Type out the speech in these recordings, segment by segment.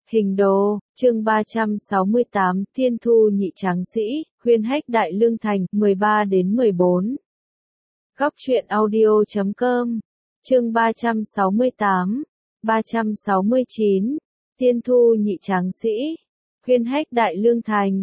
Hình đồ, chương 368, Thiên Thu Nhị Tráng Sĩ, Huyên Hách Đại Lương Thành, 13-14. Góc truyện audio.com, chương 368, 369, Thiên Thu Nhị Tráng Sĩ, Huyên Hách Đại Lương Thành,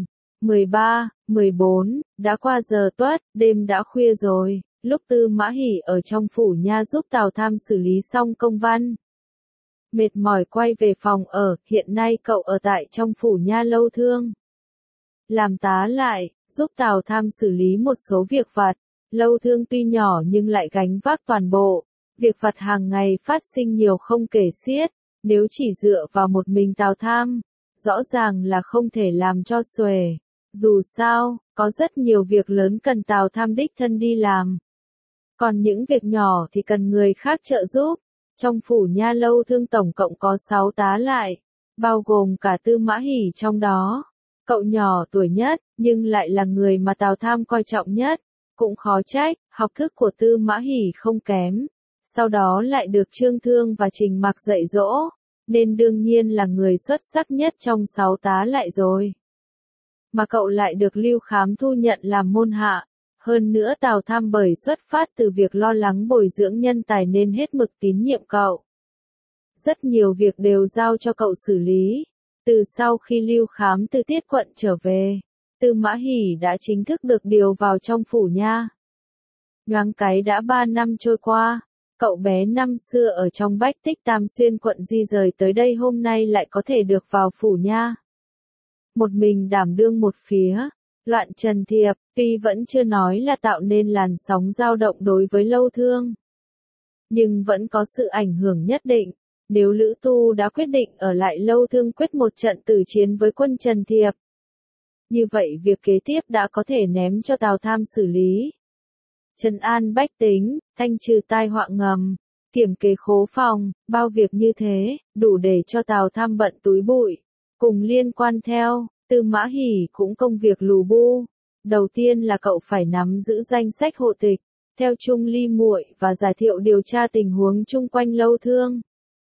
13-14, đã qua giờ tuất, đêm đã khuya rồi, lúc Tư Mã Hỉ ở trong phủ nha giúp Tào Tham xử lý xong công văn. Mệt mỏi quay về phòng ở, hiện nay cậu ở tại trong phủ nha Lâu Thương. Làm tá lại, giúp Tào Tham xử lý một số việc vặt. Lâu Thương tuy nhỏ nhưng lại gánh vác toàn bộ. Việc vặt hàng ngày phát sinh nhiều không kể xiết, nếu chỉ dựa vào một mình Tào Tham, rõ ràng là không thể làm cho xuể. Dù sao, có rất nhiều việc lớn cần Tào Tham đích thân đi làm. Còn những việc nhỏ thì cần người khác trợ giúp. Trong phủ nha Lâu Thương tổng cộng có 6 tá lại, bao gồm cả Tư Mã Hỉ trong đó. Cậu nhỏ tuổi nhất, nhưng lại là người mà Tào Tham coi trọng nhất. Cũng khó trách, học thức của Tư Mã Hỉ không kém. Sau đó lại được Trương Thương và Trình Mặc dạy dỗ, nên đương nhiên là người xuất sắc nhất trong 6 tá lại rồi. Mà cậu lại được Lưu Khám thu nhận làm môn hạ. Hơn nữa Tào Tham bởi xuất phát từ việc lo lắng bồi dưỡng nhân tài nên hết mực tín nhiệm cậu. Rất nhiều việc đều giao cho cậu xử lý. Từ sau khi Lưu Khám từ Tiết Quận trở về, Tư Mã Hỉ đã chính thức được điều vào trong phủ nha. Nhoáng cái đã 3 năm trôi qua, cậu bé năm xưa ở trong Bách Tích Tam Xuyên quận di rời tới đây hôm nay lại có thể được vào phủ nha. Một mình đảm đương một phía. Loạn Trần Thiệp, tuy vẫn chưa nói là tạo nên làn sóng dao động đối với Lâu Thương, nhưng vẫn có sự ảnh hưởng nhất định. Nếu Lữ Tu đã quyết định ở lại Lâu Thương quyết một trận tử chiến với quân Trần Thiệp, như vậy việc kế tiếp đã có thể ném cho Tào Tham xử lý. Trấn an bách tính, thanh trừ tai họa ngầm, kiểm kê khố phòng, bao việc như thế, đủ để cho Tào Tham bận túi bụi. Cùng liên quan theo, Tư Mã Hỉ cũng công việc lù bu. Đầu tiên là cậu phải nắm giữ danh sách hộ tịch, theo Trung Ly muội và giải thiệu điều tra tình huống chung quanh Lâu Thương.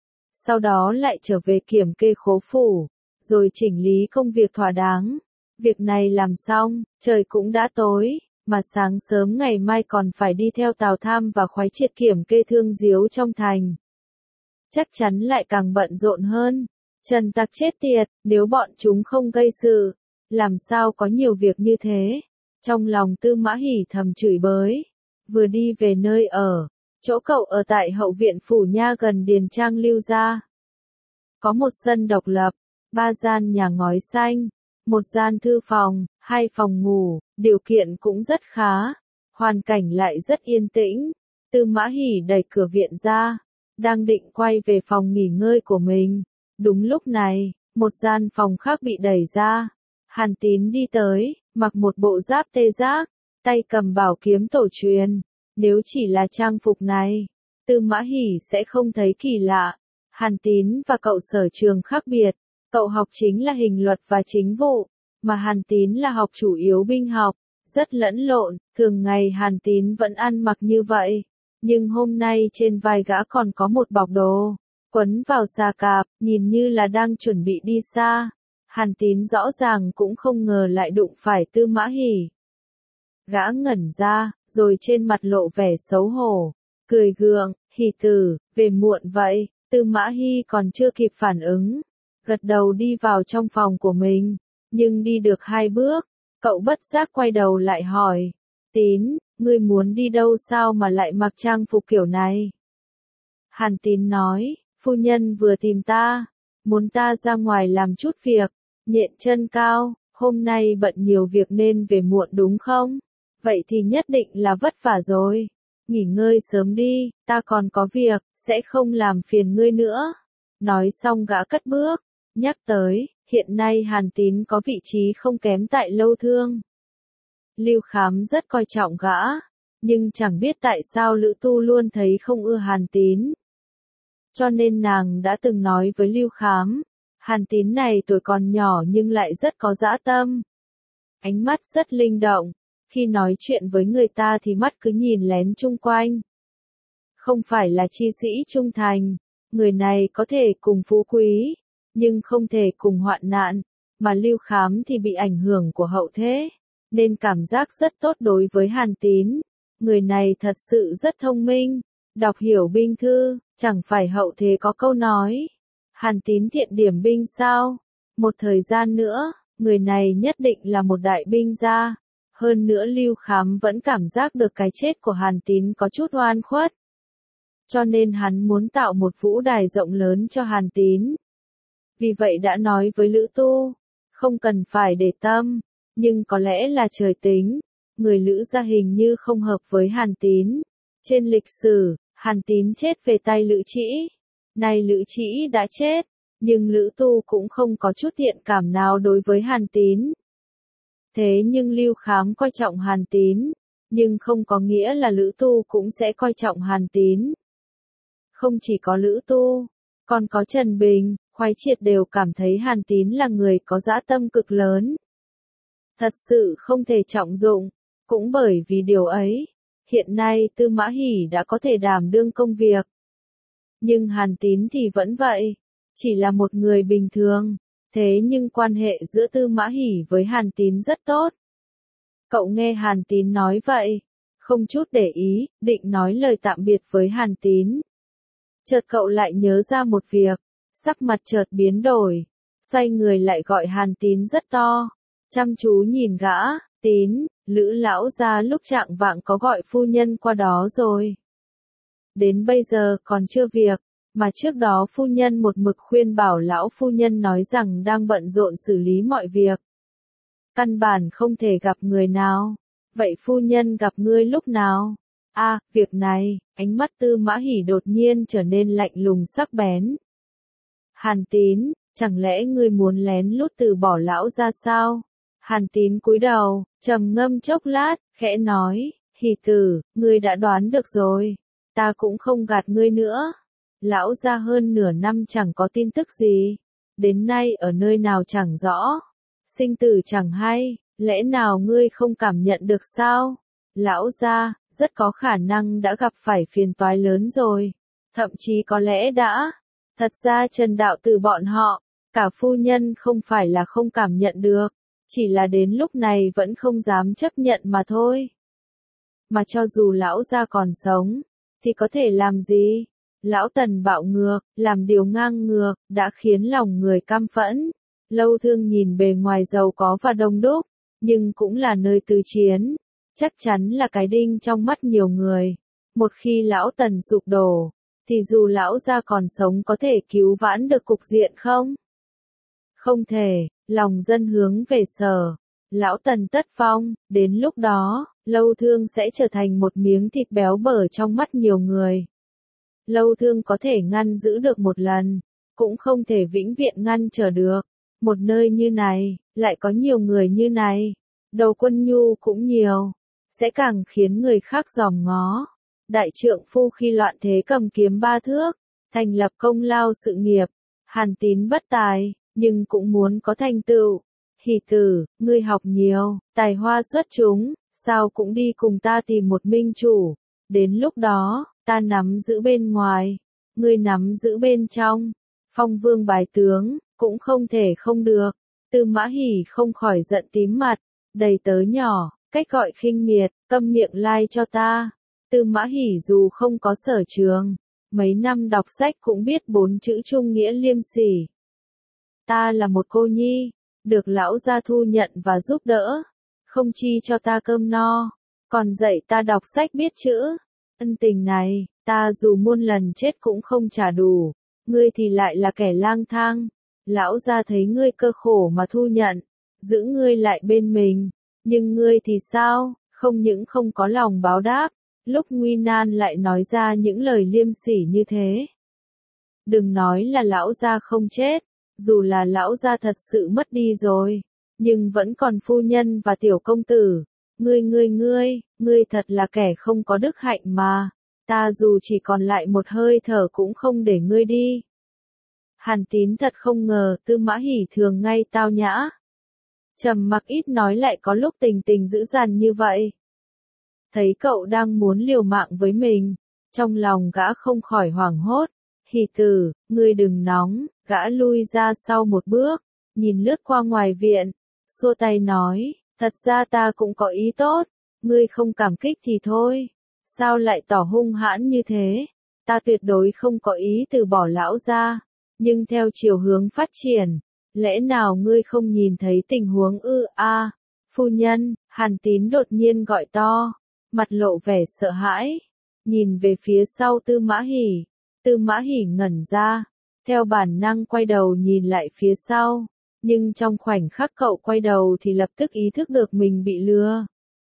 Sau đó lại trở về kiểm kê khố phủ, rồi chỉnh lý công việc thỏa đáng. Việc này làm xong, trời cũng đã tối, mà sáng sớm ngày mai còn phải đi theo Tào Tham và Khoái Triệt kiểm kê thương diếu trong thành. Chắc chắn lại càng bận rộn hơn. Trần Tặc chết tiệt, nếu bọn chúng không gây sự, làm sao có nhiều việc như thế. Trong lòng Tư Mã Hỉ thầm chửi bới. Vừa đi về nơi ở, chỗ cậu ở tại hậu viện phủ nha gần Điền Trang Lưu gia. Có một sân độc lập, 3 gian nhà ngói xanh, 1 gian thư phòng, 2 phòng ngủ, điều kiện cũng rất khá, hoàn cảnh lại rất yên tĩnh. Tư Mã Hỉ đẩy cửa viện ra, đang định quay về phòng nghỉ ngơi của mình. Đúng lúc này, một gian phòng khác bị đẩy ra. Hàn Tín đi tới, mặc một bộ giáp tê giác, tay cầm bảo kiếm tổ truyền. Nếu chỉ là trang phục này, Tư Mã Hỉ sẽ không thấy kỳ lạ. Hàn Tín và cậu sở trường khác biệt. Cậu học chính là hình luật và chính vụ, mà Hàn Tín là học chủ yếu binh học, rất lẫn lộn. Thường ngày Hàn Tín vẫn ăn mặc như vậy, nhưng hôm nay trên vai gã còn có một bọc đồ, quấn vào xà cạp, nhìn như là đang chuẩn bị đi xa. Hàn Tín rõ ràng cũng không ngờ lại đụng phải Tư Mã Hỉ. Gã ngẩn ra, rồi trên mặt lộ vẻ xấu hổ, cười gượng, Hỉ tử, về muộn vậy. Tư Mã Hỉ còn chưa kịp phản ứng, gật đầu đi vào trong phòng của mình, nhưng đi được 2 bước, cậu bất giác quay đầu lại hỏi, Tín, ngươi muốn đi đâu sao mà lại mặc trang phục kiểu này? Hàn Tín nói, phu nhân vừa tìm ta, muốn ta ra ngoài làm chút việc. Nhện chân cao, hôm nay bận nhiều việc nên về muộn đúng không? Vậy thì nhất định là vất vả rồi. Nghỉ ngơi sớm đi, ta còn có việc, sẽ không làm phiền ngươi nữa. Nói xong gã cất bước, nhắc tới, hiện nay Hàn Tín có vị trí không kém tại Lâu Thương. Lưu Khám rất coi trọng gã, nhưng chẳng biết tại sao Lữ Tu luôn thấy không ưa Hàn Tín. Cho nên nàng đã từng nói với Lưu Khám, Hàn Tín này tuổi còn nhỏ nhưng lại rất có dã tâm. Ánh mắt rất linh động, khi nói chuyện với người ta thì mắt cứ nhìn lén chung quanh. Không phải là chi sĩ trung thành, người này có thể cùng phú quý, nhưng không thể cùng hoạn nạn, mà Lưu Khám thì bị ảnh hưởng của hậu thế, nên cảm giác rất tốt đối với Hàn Tín. Người này thật sự rất thông minh, đọc hiểu binh thư, chẳng phải hậu thế có câu nói, Hàn Tín thiện điểm binh sao? Một thời gian nữa, người này nhất định là một đại binh gia. Hơn nữa Lưu Khám vẫn cảm giác được cái chết của Hàn Tín có chút oan khuất. Cho nên hắn muốn tạo một vũ đài rộng lớn cho Hàn Tín. Vì vậy đã nói với Lữ Tu, không cần phải để tâm, nhưng có lẽ là trời tính, người Lữ gia hình như không hợp với Hàn Tín. Trên lịch sử, Hàn Tín chết về tay Lữ Trĩ. Nay Lữ Trĩ đã chết, nhưng Lữ Tu cũng không có chút thiện cảm nào đối với Hàn Tín. Thế nhưng Lưu Khám coi trọng Hàn Tín, nhưng không có nghĩa là Lữ Tu cũng sẽ coi trọng Hàn Tín. Không chỉ có Lữ Tu, còn có Trần Bình, Khoái Triệt đều cảm thấy Hàn Tín là người có dã tâm cực lớn. Thật sự không thể trọng dụng, cũng bởi vì điều ấy, hiện nay Tư Mã Hỷ đã có thể đảm đương công việc. Nhưng Hàn Tín thì vẫn vậy, chỉ là một người bình thường, thế nhưng quan hệ giữa Tư Mã Hỷ với Hàn Tín rất tốt. Cậu nghe Hàn Tín nói vậy, không chút để ý, định nói lời tạm biệt với Hàn Tín. Chợt cậu lại nhớ ra một việc, sắc mặt chợt biến đổi, xoay người lại gọi Hàn Tín rất to, chăm chú nhìn gã. Tín, Lữ lão gia lúc trạng vạng có gọi phu nhân qua đó rồi. Đến bây giờ còn chưa việc, mà trước đó phu nhân một mực khuyên bảo lão phu nhân nói rằng đang bận rộn xử lý mọi việc. Căn bản không thể gặp người nào. Vậy phu nhân gặp ngươi lúc nào? À, việc này, ánh mắt Tư Mã Hỷ đột nhiên trở nên lạnh lùng sắc bén. Hàn Tín, chẳng lẽ ngươi muốn lén lút từ bỏ lão ra sao? Hàn Tín cúi đầu, trầm ngâm chốc lát, khẽ nói, Hỷ tử, ngươi đã đoán được rồi, ta cũng không gạt ngươi nữa. Lão ra hơn nửa năm chẳng có tin tức gì, đến nay ở nơi nào chẳng rõ, sinh tử chẳng hay, lẽ nào ngươi không cảm nhận được sao? Lão ra, rất có khả năng đã gặp phải phiền toái lớn rồi, thậm chí có lẽ đã. Thật ra Trần đạo tử bọn họ, cả phu nhân không phải là không cảm nhận được, chỉ là đến lúc này vẫn không dám chấp nhận mà thôi. Mà cho dù lão gia còn sống, thì có thể làm gì? Lão Tần bạo ngược, làm điều ngang ngược, đã khiến lòng người căm phẫn. Lâu Thương nhìn bề ngoài giàu có và đông đúc, nhưng cũng là nơi tư chiến, chắc chắn là cái đinh trong mắt nhiều người. Một khi lão Tần sụp đổ, thì dù lão gia còn sống có thể cứu vãn được cục diện không? Không thể, lòng dân hướng về Sở. Lão Tần tất vong, đến lúc đó, Lâu Thương sẽ trở thành một miếng thịt béo bở trong mắt nhiều người. Lâu Thương có thể ngăn giữ được một lần, cũng không thể vĩnh viễn ngăn trở được. Một nơi như này, lại có nhiều người như này, đầu quân nhu cũng nhiều, sẽ càng khiến người khác dòm ngó. Đại trượng phu khi loạn thế cầm kiếm 3 thước, thành lập công lao sự nghiệp, Hàn Tín bất tài, nhưng cũng muốn có thành tựu. Hỷ tử, ngươi học nhiều, tài hoa xuất chúng, sao cũng đi cùng ta tìm một minh chủ. Đến lúc đó, ta nắm giữ bên ngoài, ngươi nắm giữ bên trong. Phong vương bài tướng, cũng không thể không được. Tư Mã Hỷ không khỏi giận tím mặt, đầy tớ nhỏ, cách gọi khinh miệt, câm miệng lai cho ta. Tư Mã Hỷ dù không có sở trường, mấy năm đọc sách cũng biết 4 chữ trung nghĩa liêm sỉ. Ta là một cô nhi, được lão gia thu nhận và giúp đỡ, không chi cho ta cơm no, còn dạy ta đọc sách biết chữ. Ân tình này, ta dù muôn lần chết cũng không trả đủ, ngươi thì lại là kẻ lang thang. Lão gia thấy ngươi cơ khổ mà thu nhận, giữ ngươi lại bên mình, nhưng ngươi thì sao, không những không có lòng báo đáp, lúc nguy nan lại nói ra những lời liêm sỉ như thế. Đừng nói là lão gia không chết, dù là lão gia thật sự mất đi rồi, nhưng vẫn còn phu nhân và tiểu công tử. Ngươi thật là kẻ không có đức hạnh mà, ta dù chỉ còn lại một hơi thở cũng không để ngươi đi. Hàn Tín thật không ngờ Tư Mã Hỷ thường ngay tao nhã, trầm mặc ít nói lại có lúc tình tình dữ dằn như vậy. Thấy cậu đang muốn liều mạng với mình, trong lòng gã không khỏi hoảng hốt, Hỷ tử, ngươi đừng nóng, gã lui ra sau một bước, nhìn lướt qua ngoài viện, xua tay nói, thật ra ta cũng có ý tốt, ngươi không cảm kích thì thôi, sao lại tỏ hung hãn như thế, ta tuyệt đối không có ý từ bỏ lão gia, nhưng theo chiều hướng phát triển, lẽ nào ngươi không nhìn thấy tình huống ư? A, phu nhân, Hàn Tín đột nhiên gọi to, mặt lộ vẻ sợ hãi, nhìn về phía sau Tư Mã Hỷ. Tư Mã Hỷ ngẩn ra, theo bản năng quay đầu nhìn lại phía sau, nhưng trong khoảnh khắc cậu quay đầu thì lập tức ý thức được mình bị lừa.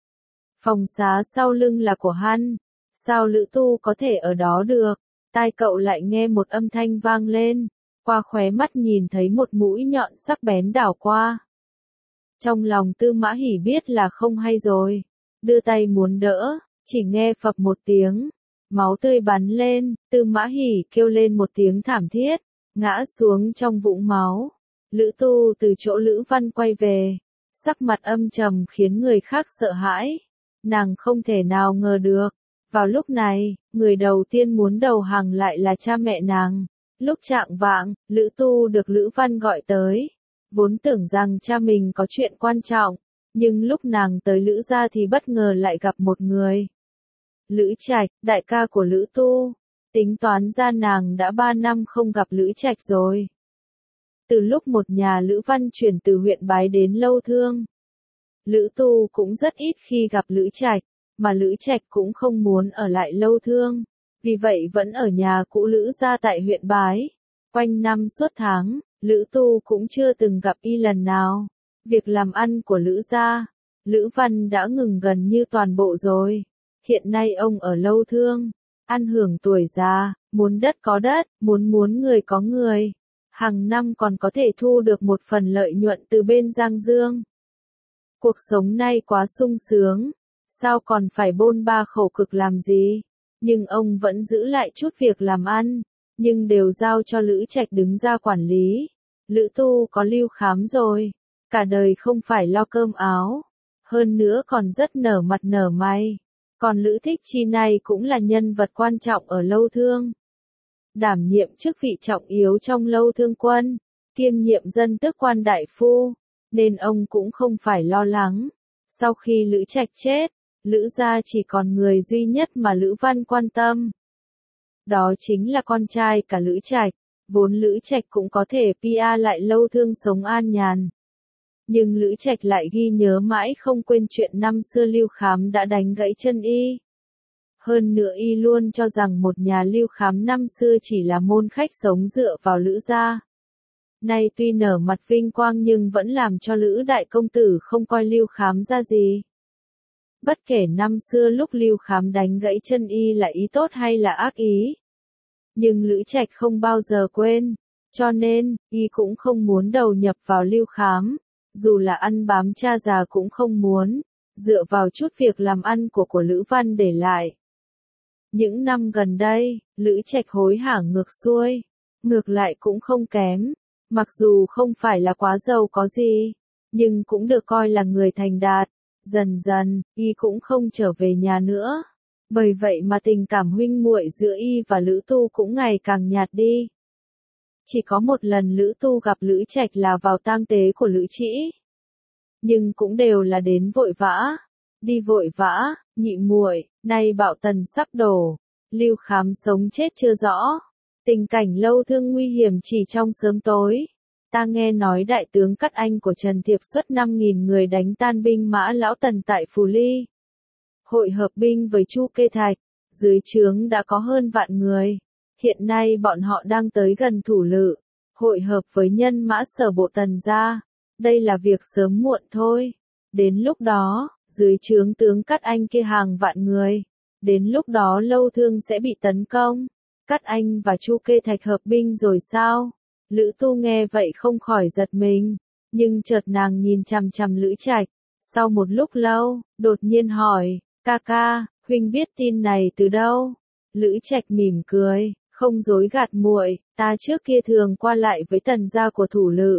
Phòng xá sau lưng là của hắn, sao Lữ Tu có thể ở đó được? Tai cậu lại nghe một âm thanh vang lên, qua khóe mắt nhìn thấy một mũi nhọn sắc bén đảo qua. Trong lòng Tư Mã Hỷ biết là không hay rồi, đưa tay muốn đỡ, chỉ nghe phập một tiếng, máu tươi bắn lên, Tư Mã Hỷ kêu lên một tiếng thảm thiết, ngã xuống trong vũng máu. Lữ Tu từ chỗ Lữ Văn quay về, sắc mặt âm trầm khiến người khác sợ hãi. Nàng không thể nào ngờ được, vào lúc này, người đầu tiên muốn đầu hàng lại là cha mẹ nàng. Lúc chạng vạng, Lữ Tu được Lữ Văn gọi tới, vốn tưởng rằng cha mình có chuyện quan trọng, nhưng lúc nàng tới Lữ gia thì bất ngờ lại gặp một người. Lữ Trạch, đại ca của Lữ Tu, tính toán ra nàng đã 3 năm không gặp Lữ Trạch rồi. Từ lúc một nhà Lữ Văn chuyển từ huyện Bái đến Lâu Thương, Lữ Tu cũng rất ít khi gặp Lữ Trạch, mà Lữ Trạch cũng không muốn ở lại Lâu Thương, vì vậy vẫn ở nhà cũ Lữ gia tại huyện Bái. Quanh năm suốt tháng, Lữ Tu cũng chưa từng gặp y lần nào. Việc làm ăn của Lữ gia, Lữ Văn đã ngừng gần như toàn bộ rồi. Hiện nay ông ở Lâu Thương, ăn hưởng tuổi già, muốn đất có đất, muốn người có người. Hàng năm còn có thể thu được một phần lợi nhuận từ bên Giang Dương. Cuộc sống nay quá sung sướng, sao còn phải bôn ba khổ cực làm gì? Nhưng ông vẫn giữ lại chút việc làm ăn, nhưng đều giao cho Lữ Trạch đứng ra quản lý. Lữ Tu có Lưu Khám rồi, cả đời không phải lo cơm áo, hơn nữa còn rất nở mặt nở mày. Còn Lữ Thích Chi này cũng là nhân vật quan trọng ở Lâu Thương. Đảm nhiệm chức vị trọng yếu trong Lâu Thương quân, kiêm nhiệm dân tước quan đại phu, nên ông cũng không phải lo lắng. Sau khi Lữ Trạch chết, Lữ gia chỉ còn người duy nhất mà Lữ Văn quan tâm. Đó chính là con trai cả Lữ Trạch, vốn Lữ Trạch cũng có thể PR lại Lâu Thương sống an nhàn. Nhưng Lữ Trạch lại ghi nhớ mãi không quên chuyện năm xưa Lưu Khám đã đánh gãy chân y. Hơn nữa y luôn cho rằng một nhà Lưu Khám năm xưa chỉ là môn khách sống dựa vào Lữ gia. Nay tuy nở mặt vinh quang nhưng vẫn làm cho Lữ đại công tử không coi Lưu Khám ra gì. Bất kể năm xưa lúc Lưu Khám đánh gãy chân y là ý tốt hay là ác ý. Nhưng Lữ Trạch không bao giờ quên, cho nên, y cũng không muốn đầu nhập vào Lưu Khám, dù là ăn bám cha già cũng không muốn, dựa vào chút việc làm ăn của Lữ Văn để lại. Những năm gần đây, Lữ Trạch hối hả ngược xuôi, ngược lại cũng không kém, mặc dù không phải là quá giàu có gì, nhưng cũng được coi là người thành đạt. Dần dần, y cũng không trở về nhà nữa. Bởi vậy mà tình cảm huynh muội giữa y và Lữ Tu cũng ngày càng nhạt đi. Chỉ có một lần Lữ Tu gặp Lữ Trạch là vào tang tế của Lữ Trĩ. Nhưng cũng đều là đến vội vã. Đi vội vã, nhị muội, nay Bạo Tần sắp đổ. Lưu Khám sống chết chưa rõ. Tình cảnh Lâu Thương nguy hiểm chỉ trong sớm tối. Ta nghe nói đại tướng Cát Anh của Trần Thiệp xuất 5.000 người đánh tan binh mã Lão Tần tại Phù Ly. Hội hợp binh với Chu Kê Thạch, dưới trướng đã có hơn vạn người. Hiện nay bọn họ đang tới gần Thủ Lự, hội hợp với nhân mã Sở Bộ Tần gia. Đây là việc sớm muộn thôi. Đến lúc đó, dưới trướng tướng Cát Anh kia hàng vạn người. Đến lúc đó Lâu Thương sẽ bị tấn công. Cát Anh và Chu Kê Thạch hợp binh rồi sao? Lữ Tu nghe vậy không khỏi giật mình, nhưng chợt nàng nhìn chằm chằm Lữ Trạch, sau một lúc lâu, đột nhiên hỏi, ca ca, huynh biết tin này từ đâu? Lữ Trạch mỉm cười, không dối gạt muội, ta trước kia thường qua lại với Tần gia của Thủ Lự.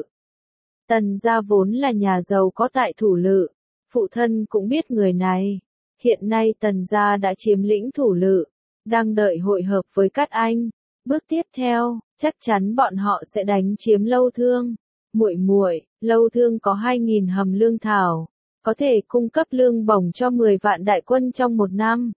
Tần gia vốn là nhà giàu có tại Thủ Lự, phụ thân cũng biết người này. Hiện nay Tần gia đã chiếm lĩnh Thủ Lự, đang đợi hội hợp với Cát Anh. Bước tiếp theo, chắc chắn bọn họ sẽ đánh chiếm Lâu Thương. Muội muội, Lâu Thương có 2.000 hầm lương thảo, có thể cung cấp lương bổng cho 10 vạn đại quân trong một năm.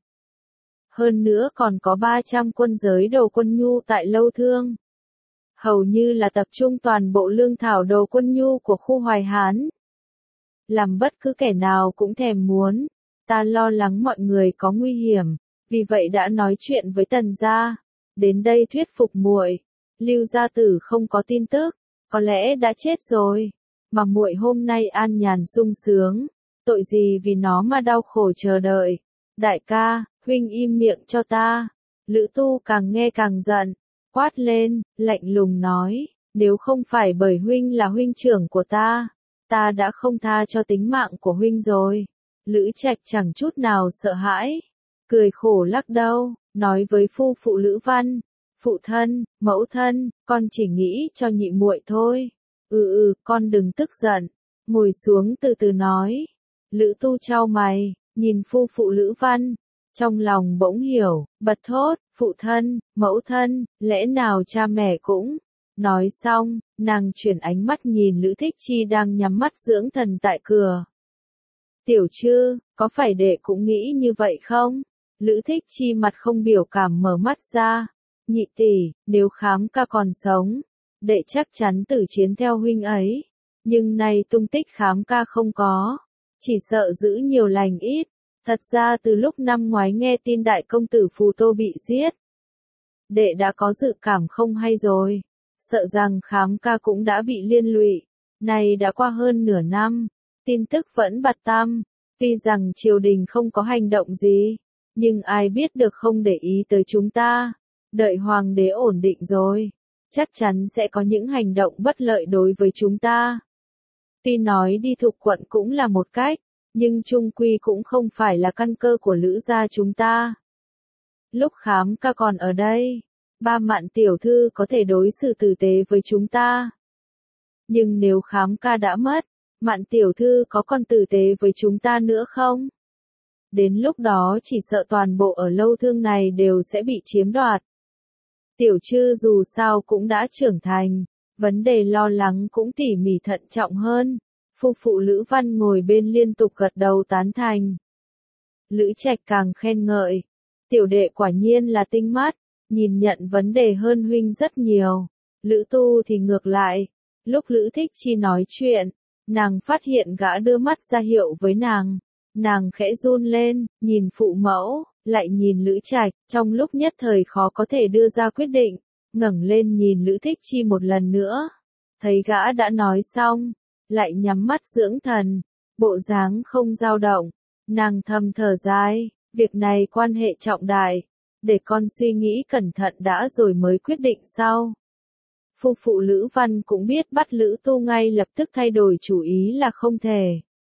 Hơn nữa còn có 300 quân giới đồ quân nhu tại Lâu Thương. Hầu như là tập trung toàn bộ lương thảo đồ quân nhu của khu Hoài Hán. Làm bất cứ kẻ nào cũng thèm muốn. Ta lo lắng mọi người có nguy hiểm, vì vậy đã nói chuyện với Tần gia, đến đây thuyết phục muội. Lưu gia tử không có tin tức, có lẽ đã chết rồi, mà muội hôm nay an nhàn sung sướng, tội gì vì nó mà đau khổ chờ đợi. Đại ca, huynh im miệng cho ta. Lữ Tu càng nghe càng giận, quát lên, lạnh lùng nói, nếu không phải bởi huynh là huynh trưởng của ta đã không tha cho tính mạng của huynh rồi. Lữ Trạch chẳng chút nào sợ hãi, cười khổ lắc đầu, nói với phu phụ Lữ Văn, phụ thân, mẫu thân, con chỉ nghĩ cho nhị muội thôi. Con đừng tức giận, ngồi xuống từ từ nói. Lữ Tu chau mày, nhìn phu phụ Lữ Văn, trong lòng bỗng hiểu, bật thốt, phụ thân, mẫu thân, lẽ nào cha mẹ cũng. Nói xong, nàng chuyển ánh mắt nhìn Lữ Thích Chi đang nhắm mắt dưỡng thần tại cửa. Tiểu Trư, có phải đệ cũng nghĩ như vậy không? Lữ Thích Chi mặt không biểu cảm mở mắt ra. Nhị tỷ, nếu Khám ca còn sống, đệ chắc chắn tử chiến theo huynh ấy. Nhưng nay tung tích Khám ca không có, chỉ sợ giữ nhiều lành ít. Thật ra từ lúc năm ngoái nghe tin đại công tử Phù Tô bị giết, đệ đã có dự cảm không hay rồi. Sợ rằng Khám ca cũng đã bị liên lụy. Này đã qua hơn nửa năm, tin tức vẫn bặt tăm. Tuy rằng triều đình không có hành động gì, nhưng ai biết được không để ý tới chúng ta. Đợi hoàng đế ổn định rồi, chắc chắn sẽ có những hành động bất lợi đối với chúng ta. Tuy nói đi thục quận cũng là một cách, nhưng chung quy cũng không phải là căn cơ của Lữ gia chúng ta. Lúc Khám ca còn ở đây, ba Mạn tiểu thư có thể đối xử tử tế với chúng ta. Nhưng nếu Khám ca đã mất, Mạn tiểu thư có còn tử tế với chúng ta nữa không? Đến lúc đó chỉ sợ toàn bộ ở Lâu Thương này đều sẽ bị chiếm đoạt. Tiểu Trư dù sao cũng đã trưởng thành, vấn đề lo lắng cũng tỉ mỉ thận trọng hơn. Phu phụ Lữ Văn ngồi bên liên tục gật đầu tán thành. Lữ Trạch càng khen ngợi, tiểu đệ quả nhiên là tinh mắt, nhìn nhận vấn đề hơn huynh rất nhiều. Lữ Tu thì ngược lại, lúc Lữ Thích Chi nói chuyện, nàng phát hiện gã đưa mắt ra hiệu với nàng. Nàng khẽ run lên, nhìn phụ mẫu, lại nhìn Lữ Trạch, trong lúc nhất thời khó có thể đưa ra quyết định, ngẩng lên nhìn Lữ Thích Chi một lần nữa. Thấy gã đã nói xong, lại nhắm mắt dưỡng thần, bộ dáng không dao động. Nàng thầm thở dài, việc này quan hệ trọng đại, để con suy nghĩ cẩn thận đã rồi mới quyết định sau. Phu phụ Lữ Văn cũng biết bắt Lữ Tu ngay lập tức thay đổi chủ ý là không thể.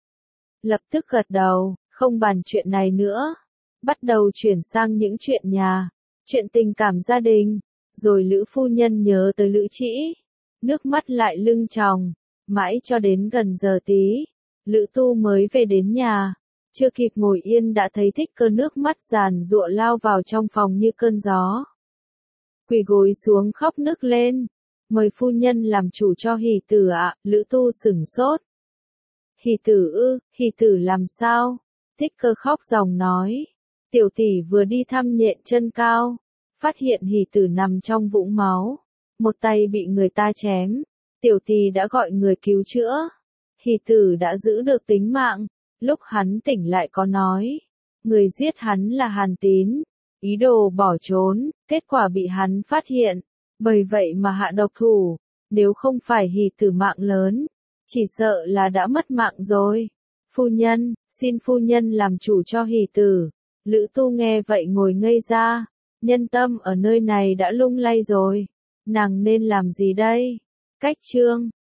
Lập tức gật đầu, không bàn chuyện này nữa. Bắt đầu chuyển sang những chuyện nhà, chuyện tình cảm gia đình. Rồi Lữ phu nhân nhớ tới Lữ Trĩ, nước mắt lại lưng tròng. Mãi cho đến gần giờ tí, Lữ Tu mới về đến nhà. Chưa kịp ngồi yên đã thấy Thích Cơ nước mắt giàn giụa lao vào trong phòng như cơn gió. Quỳ gối xuống khóc nức lên. Mời phu nhân làm chủ cho hỷ tử ạ. Lữ Tu sửng sốt. Hỷ tử ư, hỷ tử làm sao? Thích Cơ khóc ròng nói. Tiểu tỷ vừa đi thăm nhện chân cao, phát hiện hỷ tử nằm trong vũng máu, một tay bị người ta chém. Tiểu tỷ đã gọi người cứu chữa. Hỷ tử đã giữ được tính mạng. Lúc hắn tỉnh lại có nói, người giết hắn là Hàn Tín, ý đồ bỏ trốn, kết quả bị hắn phát hiện, bởi vậy mà hạ độc thủ. Nếu không phải hỷ tử mạng lớn, chỉ sợ là đã mất mạng rồi. Phu nhân, xin phu nhân làm chủ cho hỷ tử. Lữ Tu nghe vậy ngồi ngây ra, nhân tâm ở nơi này đã lung lay rồi. Nàng nên làm gì đây? Cách chương